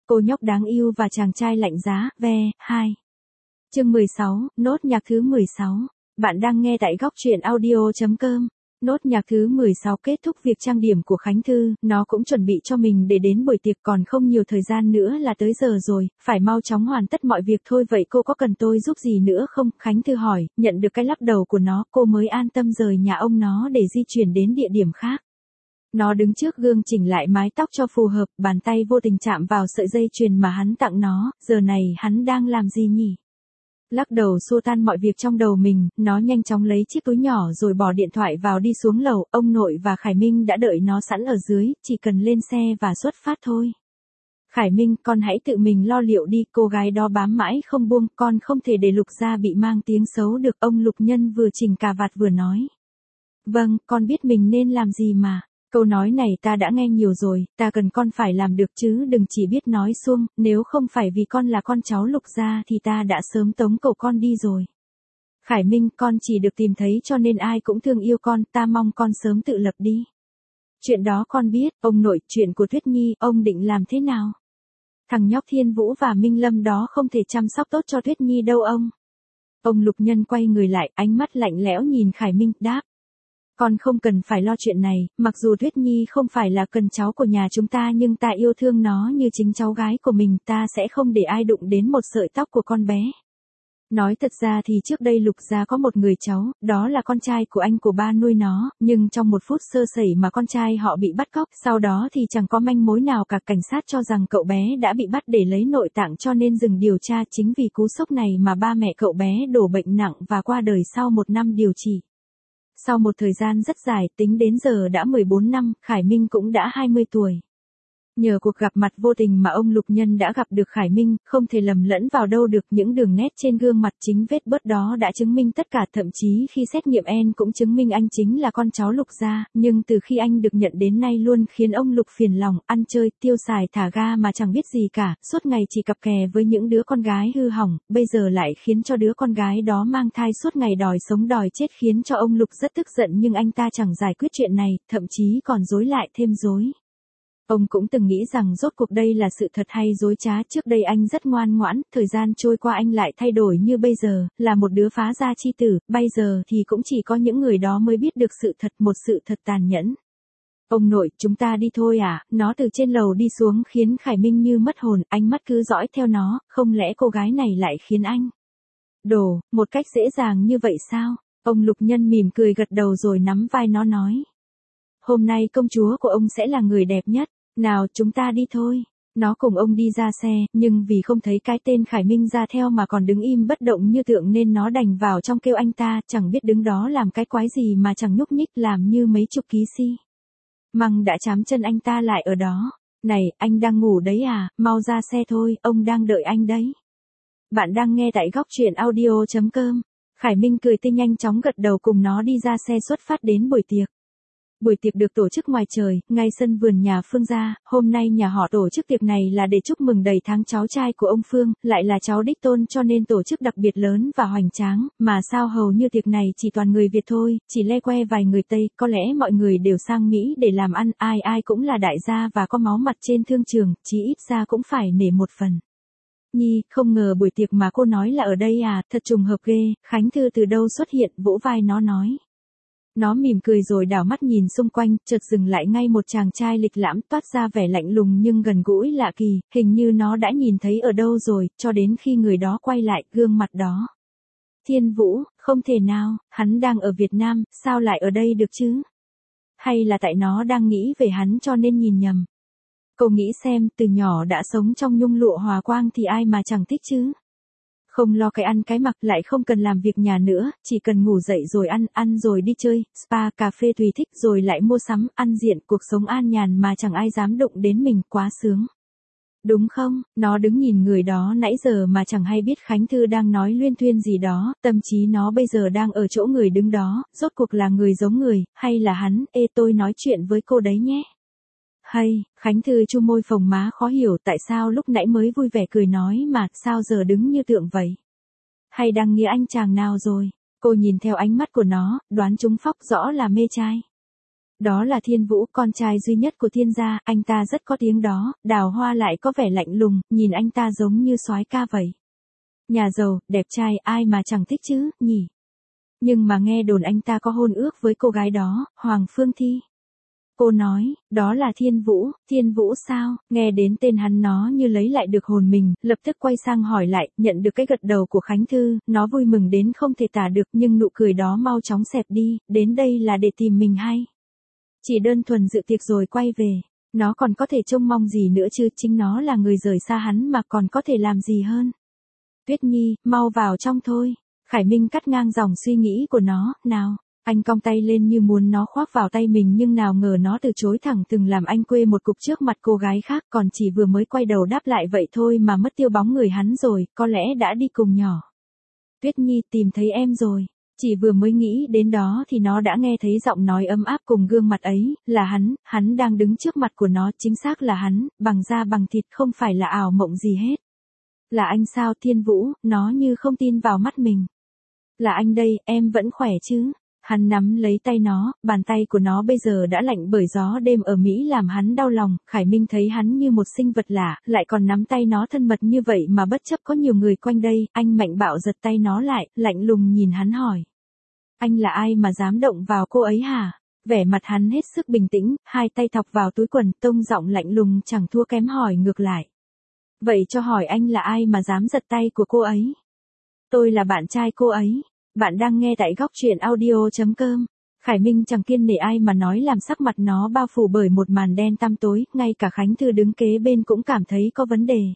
cô nhóc đáng yêu và chàng trai lạnh giá, ve, 2. Chương 16, nốt nhạc thứ 16. Bạn đang nghe tại góc truyện audio.com. Nốt nhạc thứ 16 kết thúc việc trang điểm của Khánh Thư, nó cũng chuẩn bị cho mình để đến buổi tiệc, còn không nhiều thời gian nữa là tới giờ rồi, phải mau chóng hoàn tất mọi việc thôi. Vậy cô có cần tôi giúp gì nữa không? Khánh Thư hỏi, nhận được cái lắc đầu của nó, cô mới an tâm rời nhà ông nó để di chuyển đến địa điểm khác. Nó đứng trước gương chỉnh lại mái tóc cho phù hợp, bàn tay vô tình chạm vào sợi dây chuyền mà hắn tặng nó, giờ này hắn đang làm gì nhỉ? Lắc đầu xua tan mọi việc trong đầu mình, nó nhanh chóng lấy chiếc túi nhỏ rồi bỏ điện thoại vào đi xuống lầu, ông nội và Khải Minh đã đợi nó sẵn ở dưới, chỉ cần lên xe và xuất phát thôi. Khải Minh, con hãy tự mình lo liệu đi, cô gái đó bám mãi không buông, con không thể để Lục gia bị mang tiếng xấu được, ông Lục Nhân vừa chỉnh cà vạt vừa nói. Vâng, con biết mình nên làm gì mà. Câu nói này ta đã nghe nhiều rồi, ta cần con phải làm được chứ đừng chỉ biết nói suông, nếu không phải vì con là con cháu Lục gia thì ta đã sớm tống cổ con đi rồi. Khải Minh, con chỉ được tìm thấy cho nên ai cũng thương yêu con, ta mong con sớm tự lập đi. Chuyện đó con biết, ông nội, chuyện của Tuyết Nhi, ông định làm thế nào? Thằng nhóc Thiên Vũ và Minh Lâm đó không thể chăm sóc tốt cho Tuyết Nhi đâu ông. Ông Lục Nhân quay người lại, ánh mắt lạnh lẽo nhìn Khải Minh, đáp. Con không cần phải lo chuyện này, mặc dù Tuyết Nhi không phải là con cháu của nhà chúng ta nhưng ta yêu thương nó như chính cháu gái của mình, ta sẽ không để ai đụng đến một sợi tóc của con bé. Nói thật ra thì trước đây Lục gia có một người cháu, đó là con trai của anh của ba nuôi nó, nhưng trong một phút sơ sẩy mà con trai họ bị bắt cóc, sau đó thì chẳng có manh mối nào cả, cảnh sát cho rằng cậu bé đã bị bắt để lấy nội tạng cho nên dừng điều tra, chính vì cú sốc này mà ba mẹ cậu bé đổ bệnh nặng và qua đời sau 1 năm điều trị. Sau một thời gian rất dài, tính đến giờ đã 14 năm, Khải Minh cũng đã 20 tuổi. Nhờ cuộc gặp mặt vô tình mà ông Lục Nhân đã gặp được Khải Minh, không thể lầm lẫn vào đâu được, những đường nét trên gương mặt chính vết bớt đó đã chứng minh tất cả, thậm chí khi xét nghiệm gen cũng chứng minh anh chính là con cháu Lục gia, nhưng từ khi anh được nhận đến nay luôn khiến ông Lục phiền lòng, ăn chơi, tiêu xài thả ga mà chẳng biết gì cả, suốt ngày chỉ cặp kè với những đứa con gái hư hỏng, bây giờ lại khiến cho đứa con gái đó mang thai, suốt ngày đòi sống đòi chết khiến cho ông Lục rất tức giận, nhưng anh ta chẳng giải quyết chuyện này, thậm chí còn rối lại thêm rối. Ông cũng từng nghĩ rằng rốt cuộc đây là sự thật hay dối trá, trước đây anh rất ngoan ngoãn, thời gian trôi qua anh lại thay đổi như bây giờ, là một đứa phá gia chi tử, bây giờ thì cũng chỉ có những người đó mới biết được sự thật, một sự thật tàn nhẫn. Ông nội, chúng ta đi thôi à, nó từ trên lầu đi xuống khiến Khải Minh như mất hồn, ánh mắt cứ dõi theo nó, không lẽ cô gái này lại khiến anh đổ, một cách dễ dàng như vậy sao? Ông Lục Nhân mỉm cười gật đầu rồi nắm vai nó nói. Hôm nay công chúa của ông sẽ là người đẹp nhất. Nào chúng ta đi thôi. Nó cùng ông đi ra xe, nhưng vì không thấy cái tên Khải Minh ra theo mà còn đứng im bất động như tượng nên nó đành vào trong kêu anh ta, chẳng biết đứng đó làm cái quái gì mà chẳng nhúc nhích, làm như mấy chục ký măng đã trám chân anh ta lại ở đó. Này, anh đang ngủ đấy à, mau ra xe thôi, ông đang đợi anh đấy. Bạn đang nghe tại góc truyện audio.com. Khải Minh cười tươi nhanh chóng gật đầu cùng nó đi ra xe xuất phát đến buổi tiệc. Buổi tiệc được tổ chức ngoài trời, ngay sân vườn nhà Phương gia, hôm nay nhà họ tổ chức tiệc này là để chúc mừng đầy tháng cháu trai của ông Phương, lại là cháu đích tôn cho nên tổ chức đặc biệt lớn và hoành tráng, mà sao hầu như tiệc này chỉ toàn người Việt thôi, chỉ le que vài người Tây, có lẽ mọi người đều sang Mỹ để làm ăn, ai ai cũng là đại gia và có máu mặt trên thương trường, chí ít ra cũng phải nể một phần. Nhi, không ngờ buổi tiệc mà cô nói là ở đây à, thật trùng hợp ghê, Khánh Thư từ đâu xuất hiện, vỗ vai nó nói. Nó mỉm cười rồi đảo mắt nhìn xung quanh, chợt dừng lại ngay một chàng trai lịch lãm toát ra vẻ lạnh lùng nhưng gần gũi lạ kỳ, hình như nó đã nhìn thấy ở đâu rồi, cho đến khi người đó quay lại, gương mặt đó. Thiên Vũ, không thể nào, hắn đang ở Việt Nam, sao lại ở đây được chứ? Hay là tại nó đang nghĩ về hắn cho nên nhìn nhầm? Cô nghĩ xem, từ nhỏ đã sống trong nhung lụa hòa quang thì ai mà chẳng thích chứ? Không lo cái ăn cái mặc, lại không cần làm việc nhà nữa, chỉ cần ngủ dậy rồi ăn rồi đi chơi, spa, cà phê tùy thích rồi lại mua sắm, ăn diện, cuộc sống an nhàn mà chẳng ai dám đụng đến mình, quá sướng. Đúng không? Nó đứng nhìn người đó nãy giờ mà chẳng hay biết Khánh Thư đang nói luyên thuyên gì đó, tâm trí nó bây giờ đang ở chỗ người đứng đó, rốt cuộc là người giống người, hay là hắn, tôi nói chuyện với cô đấy nhé. Hay, Khánh Thư chu môi phồng má khó hiểu tại sao lúc nãy mới vui vẻ cười nói mà sao giờ đứng như tượng vậy. Hay đang nghĩa anh chàng nào rồi? Cô nhìn theo ánh mắt của nó, đoán trúng phóc rõ là mê trai. Đó là Thiên Vũ, con trai duy nhất của Thiên gia, anh ta rất có tiếng đó, Đào Hoa lại có vẻ lạnh lùng, nhìn anh ta giống như soái ca vậy. Nhà giàu, đẹp trai, ai mà chẳng thích chứ, nhỉ? Nhưng mà nghe đồn anh ta có hôn ước với cô gái đó, Hoàng Phương Thi. Cô nói, đó là Thiên Vũ sao? Nghe đến tên hắn nó như lấy lại được hồn mình, lập tức quay sang hỏi lại, nhận được cái gật đầu của Khánh Thư, nó vui mừng đến không thể tả được nhưng nụ cười đó mau chóng xẹp đi, đến đây là để tìm mình hay? Chỉ đơn thuần dự tiệc rồi quay về, nó còn có thể trông mong gì nữa chứ, chính nó là người rời xa hắn mà còn có thể làm gì hơn. Tuyết Nhi, mau vào trong thôi. Khải Minh cắt ngang dòng suy nghĩ của nó, nào. Anh cong tay lên như muốn nó khoác vào tay mình nhưng nào ngờ nó từ chối thẳng thừng làm anh quê một cục trước mặt cô gái khác còn chỉ vừa mới quay đầu đáp lại vậy thôi mà mất tiêu bóng người hắn rồi, có lẽ đã đi cùng nhỏ. Tuyết Nhi tìm thấy em rồi. Chỉ vừa mới nghĩ đến đó thì nó đã nghe thấy giọng nói ấm áp cùng gương mặt ấy, là hắn đang đứng trước mặt của nó, chính xác là hắn, bằng da bằng thịt không phải là ảo mộng gì hết. Là anh sao Thiên Vũ, nó như không tin vào mắt mình. Là anh đây, em vẫn khỏe chứ? Hắn nắm lấy tay nó, bàn tay của nó bây giờ đã lạnh bởi gió đêm ở Mỹ làm hắn đau lòng, Khải Minh thấy hắn như một sinh vật lạ, lại còn nắm tay nó thân mật như vậy mà bất chấp có nhiều người quanh đây, anh mạnh bạo giật tay nó lại, lạnh lùng nhìn hắn hỏi. Anh là ai mà dám động vào cô ấy hả? Vẻ mặt hắn hết sức bình tĩnh, hai tay thọc vào túi quần, tông giọng lạnh lùng chẳng thua kém hỏi ngược lại. Vậy cho hỏi anh là ai mà dám giật tay của cô ấy? Tôi là bạn trai cô ấy. Bạn đang nghe tại góc truyện audio.com. Khải Minh chẳng kiêng nể ai mà nói làm sắc mặt nó bao phủ bởi một màn đen tăm tối, ngay cả Khánh Thư đứng kế bên cũng cảm thấy có vấn đề.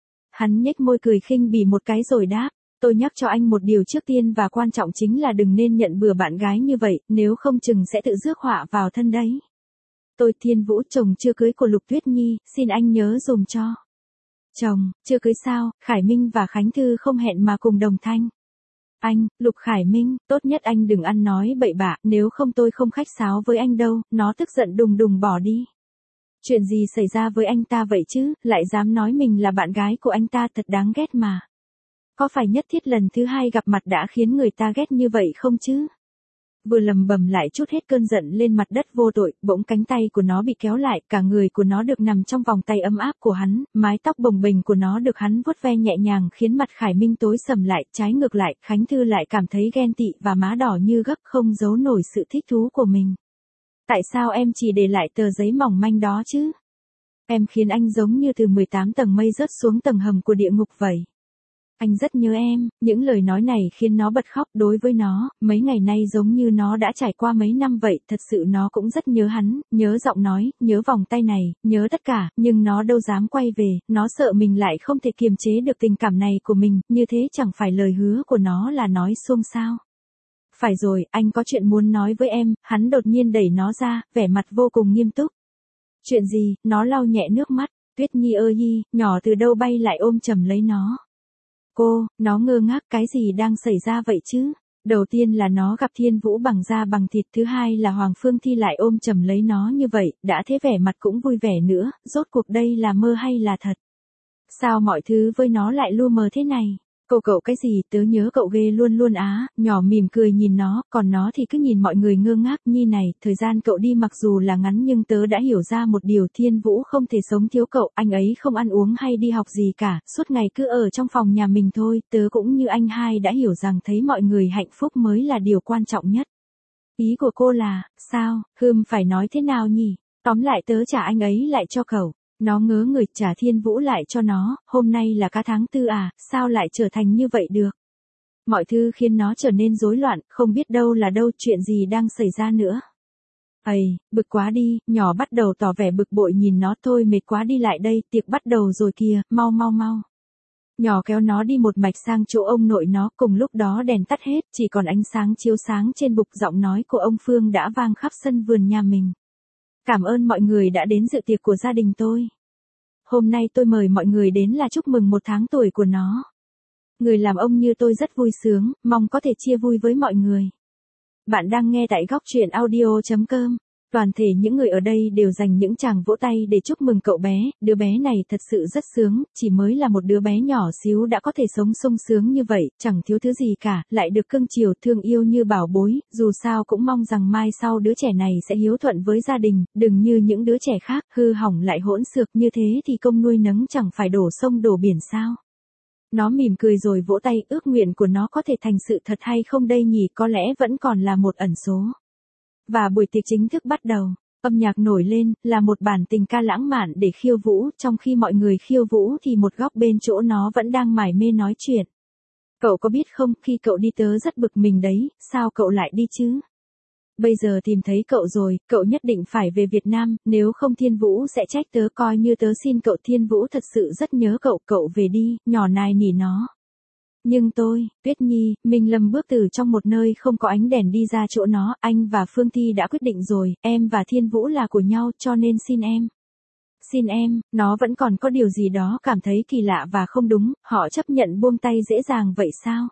Hắn nhếch môi cười khinh bỉ một cái rồi đáp, tôi nhắc cho anh một điều trước tiên và quan trọng chính là đừng nên nhận bừa bạn gái như vậy, nếu không chừng sẽ tự rước họa vào thân đấy. Tôi Thiên Vũ, chồng chưa cưới của Lục Tuyết Nhi, xin anh nhớ dùm cho. Chồng, chưa cưới sao? Khải Minh và Khánh Thư không hẹn mà cùng đồng thanh. Anh, Lục Khải Minh, tốt nhất anh đừng ăn nói bậy bạ, nếu không tôi không khách sáo với anh đâu, nó tức giận đùng đùng bỏ đi. Chuyện gì xảy ra với anh ta vậy chứ, lại dám nói mình là bạn gái của anh ta, thật đáng ghét mà. Có phải nhất thiết lần thứ hai gặp mặt đã khiến người ta ghét như vậy không chứ? Vừa lầm bầm lại trút hết cơn giận lên mặt đất vô tội, bỗng cánh tay của nó bị kéo lại, cả người của nó được nằm trong vòng tay ấm áp của hắn, mái tóc bồng bềnh của nó được hắn vuốt ve nhẹ nhàng khiến mặt Khải Minh tối sầm lại, trái ngược lại, Khánh Thư lại cảm thấy ghen tị và má đỏ như gấc không giấu nổi sự thích thú của mình. Tại sao em chỉ để lại tờ giấy mỏng manh đó chứ? Em khiến anh giống như từ 18 tầng mây rớt xuống tầng hầm của địa ngục vậy. Anh rất nhớ em, những lời nói này khiến nó bật khóc. Đối với nó, mấy ngày nay giống như nó đã trải qua mấy năm vậy, thật sự nó cũng rất nhớ hắn, nhớ giọng nói, nhớ vòng tay này, nhớ tất cả, nhưng nó đâu dám quay về, nó sợ mình lại không thể kiềm chế được tình cảm này của mình, như thế chẳng phải lời hứa của nó là nói xuông sao. Phải rồi, anh có chuyện muốn nói với em, hắn đột nhiên đẩy nó ra, vẻ mặt vô cùng nghiêm túc. Chuyện gì? Nó lau nhẹ nước mắt, Tuyết Nhi ơi hi, nhỏ từ đâu bay lại ôm chầm lấy nó. Nó ngơ ngác, cái gì đang xảy ra vậy chứ? Đầu tiên là nó gặp Thiên Vũ bằng da bằng thịt, thứ hai là Hoàng Phương Thi lại ôm chầm lấy nó như vậy, đã thế vẻ mặt cũng vui vẻ nữa, rốt cuộc đây là mơ hay là thật? Sao mọi thứ với nó lại lu mờ thế này? Cậu cái gì, tớ nhớ cậu ghê luôn luôn á, nhỏ mỉm cười nhìn nó, còn nó thì cứ nhìn mọi người ngơ ngác. Nhi này, thời gian cậu đi mặc dù là ngắn nhưng tớ đã hiểu ra một điều, Thiên Vũ không thể sống thiếu cậu, anh ấy không ăn uống hay đi học gì cả, suốt ngày cứ ở trong phòng nhà mình thôi, tớ cũng như anh hai đã hiểu rằng thấy mọi người hạnh phúc mới là điều quan trọng nhất. Ý của cô là, sao, phải nói thế nào nhỉ? Tóm lại tớ trả anh ấy lại cho cậu. Nó ngớ người, trả Thiên Vũ lại cho nó, hôm nay là cả tháng 4 à, sao lại trở thành như vậy được? Mọi thứ khiến nó trở nên rối loạn, không biết đâu là đâu, chuyện gì đang xảy ra nữa. Ây, bực quá đi, nhỏ bắt đầu tỏ vẻ bực bội nhìn nó, thôi mệt quá đi lại đây, tiệc bắt đầu rồi kìa, mau. Nhỏ kéo nó đi một mạch sang chỗ ông nội nó, cùng lúc đó đèn tắt hết, chỉ còn ánh sáng chiếu sáng trên bục, giọng nói của ông Phương đã vang khắp sân vườn nhà mình. Cảm ơn mọi người đã đến dự tiệc của gia đình tôi. Hôm nay tôi mời mọi người đến là chúc mừng 1 tháng tuổi của nó. Người làm ông như tôi rất vui sướng, mong có thể chia vui với mọi người. Bạn đang nghe tại góc truyện audio.com. Toàn thể những người ở đây đều dành những tràng vỗ tay để chúc mừng cậu bé, đứa bé này thật sự rất sướng, chỉ mới là một đứa bé nhỏ xíu đã có thể sống sung sướng như vậy, chẳng thiếu thứ gì cả, lại được cưng chiều thương yêu như bảo bối, dù sao cũng mong rằng mai sau đứa trẻ này sẽ hiếu thuận với gia đình, đừng như những đứa trẻ khác, hư hỏng lại hỗn xược như thế thì công nuôi nấng chẳng phải đổ sông đổ biển sao. Nó mỉm cười rồi vỗ tay, ước nguyện của nó có thể thành sự thật hay không đây nhỉ, có lẽ vẫn còn là một ẩn số. Và buổi tiệc chính thức bắt đầu, âm nhạc nổi lên, là một bản tình ca lãng mạn để khiêu vũ, trong khi mọi người khiêu vũ thì một góc bên chỗ nó vẫn đang mải mê nói chuyện. Cậu có biết không, khi cậu đi tớ rất bực mình đấy, sao cậu lại đi chứ? Bây giờ tìm thấy cậu rồi, cậu nhất định phải về Việt Nam, nếu không Thiên Vũ sẽ trách tớ, coi như tớ xin cậu. Thiên Vũ thật sự rất nhớ cậu, cậu về đi, nhỏ nài nỉ nó. Nhưng tôi, Tuyết Nhi, Minh Lâm bước từ trong một nơi không có ánh đèn đi ra chỗ nó, anh và Phương Thi đã quyết định rồi, em và Thiên Vũ là của nhau, cho nên xin em. Xin em, nó vẫn còn có điều gì đó cảm thấy kỳ lạ và không đúng, họ chấp nhận buông tay dễ dàng vậy sao?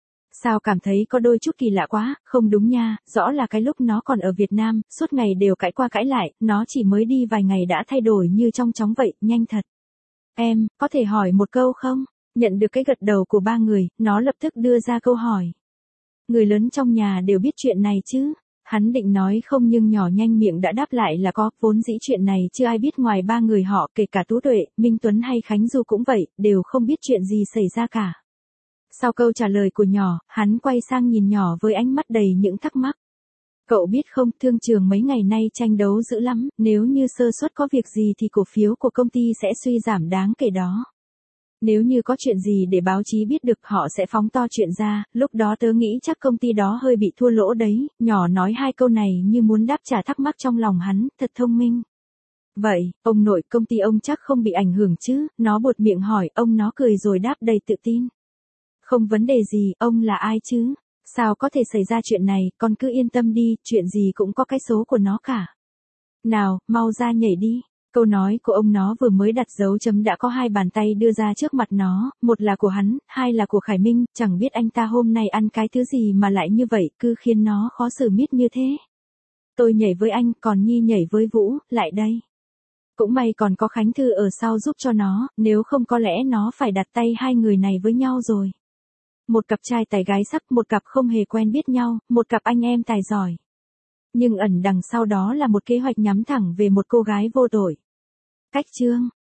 Sao cảm thấy có đôi chút kỳ lạ quá, không đúng nha, rõ là cái lúc nó còn ở Việt Nam, suốt ngày đều cãi qua cãi lại, nó chỉ mới đi vài ngày đã thay đổi như trong chóng vậy, nhanh thật. Em, có thể hỏi một câu không? Nhận được cái gật đầu của ba người, nó lập tức đưa ra câu hỏi. Người lớn trong nhà đều biết chuyện này chứ? Hắn định nói không nhưng nhỏ nhanh miệng đã đáp lại là có, vốn dĩ chuyện này chưa ai biết ngoài ba người họ, kể cả Tú Tuệ, Minh Tuấn hay Khánh Du cũng vậy, đều không biết chuyện gì xảy ra cả. Sau câu trả lời của nhỏ, hắn quay sang nhìn nhỏ với ánh mắt đầy những thắc mắc. Cậu biết không, thương trường mấy ngày nay tranh đấu dữ lắm, nếu như sơ suất có việc gì thì cổ phiếu của công ty sẽ suy giảm đáng kể đó. Nếu như có chuyện gì để báo chí biết được họ sẽ phóng to chuyện ra, lúc đó tớ nghĩ chắc công ty đó hơi bị thua lỗ đấy, nhỏ nói hai câu này như muốn đáp trả thắc mắc trong lòng hắn, thật thông minh. Vậy, ông nội công ty ông chắc không bị ảnh hưởng chứ, nó buột miệng hỏi, ông nó cười rồi đáp đầy tự tin. Không vấn đề gì, ông là ai chứ? Sao có thể xảy ra chuyện này, con cứ yên tâm đi, chuyện gì cũng có cái số của nó cả. Nào, mau ra nhảy đi. Câu nói của ông nó vừa mới đặt dấu chấm đã có hai bàn tay đưa ra trước mặt nó, một là của hắn, hai là của Khải Minh, chẳng biết anh ta hôm nay ăn cái thứ gì mà lại như vậy, cứ khiến nó khó xử miết như thế. Tôi nhảy với anh, còn Nhi nhảy với Vũ, lại đây. Cũng may còn có Khánh Thư ở sau giúp cho nó, nếu không có lẽ nó phải đặt tay hai người này với nhau rồi. Một cặp trai tài gái sắc, một cặp không hề quen biết nhau, một cặp anh em tài giỏi. Nhưng ẩn đằng sau đó là một kế hoạch nhắm thẳng về một cô gái vô tội. Cách chương